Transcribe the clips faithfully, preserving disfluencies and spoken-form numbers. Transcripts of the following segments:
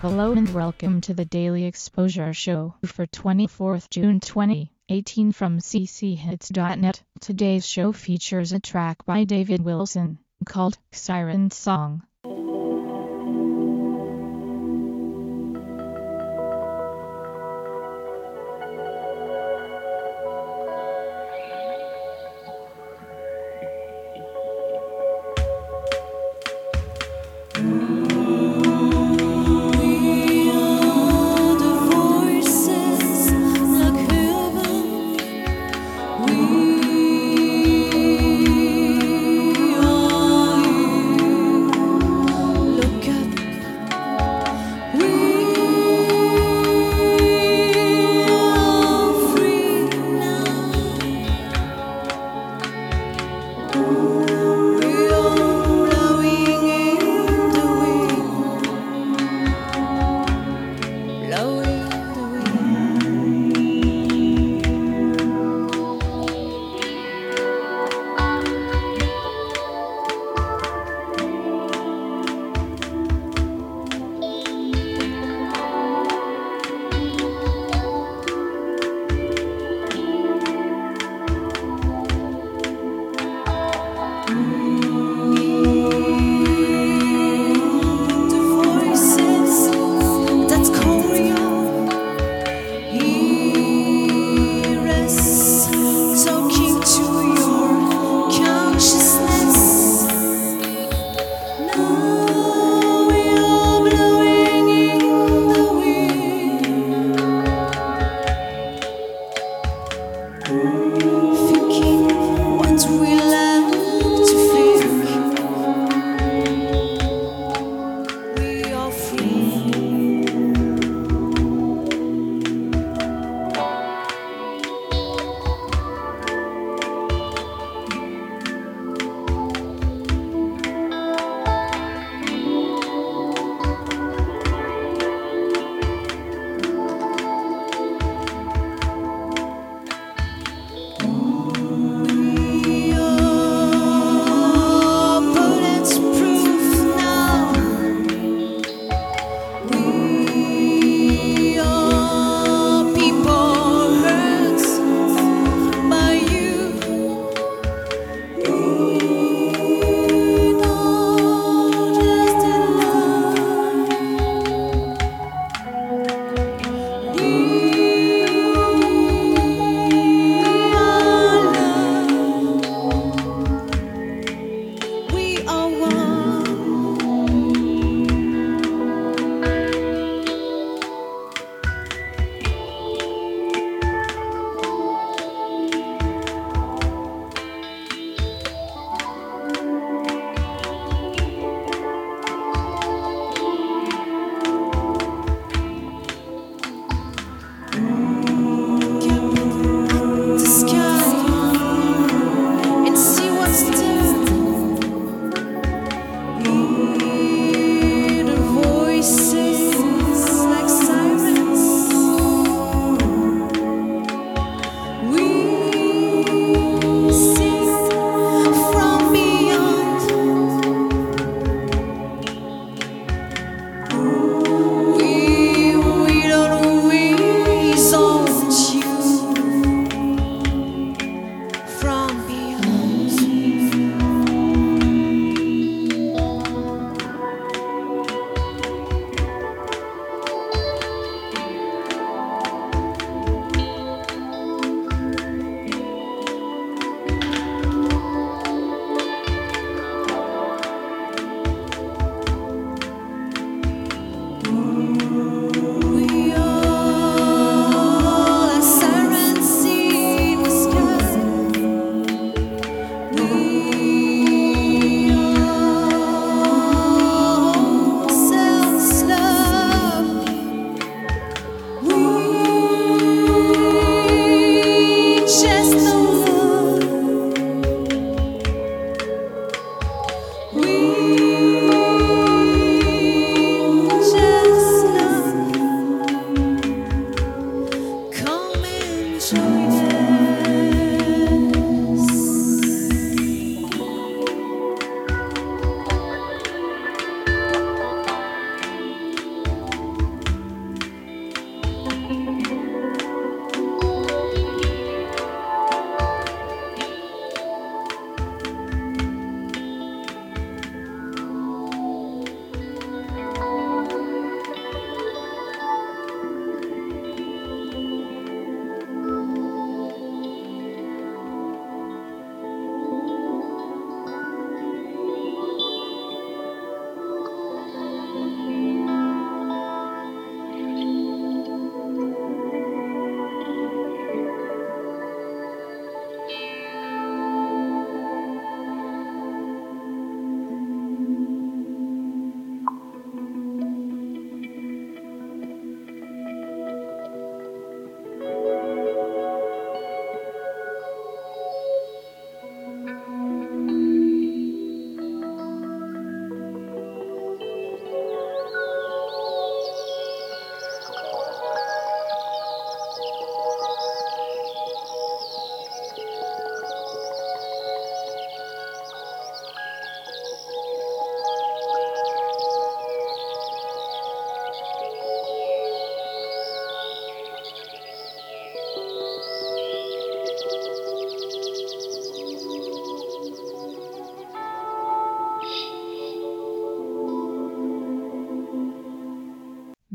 Hello and welcome to the Daily Exposure Show for twenty-fourth June twenty eighteen from c c hits dot net. Today's show features a track by David Wilson called Siren Song. We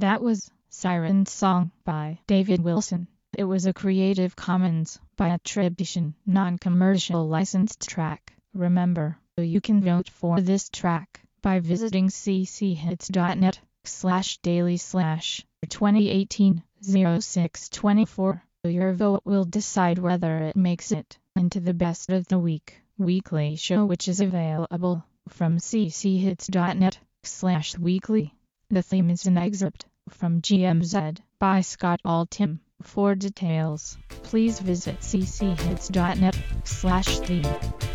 That was Siren Song by David Wilson. It was a Creative Commons by attribution, non-commercial licensed track. Remember, you can vote for this track by visiting cchits.net slash daily slash 2018 06 24. Your vote will decide whether it makes it into the best of the week weekly show, which is available from cchits.net slash weekly. The theme is an excerpt from G M Z by Scott Altham. For details, please visit cchits.net slash theme.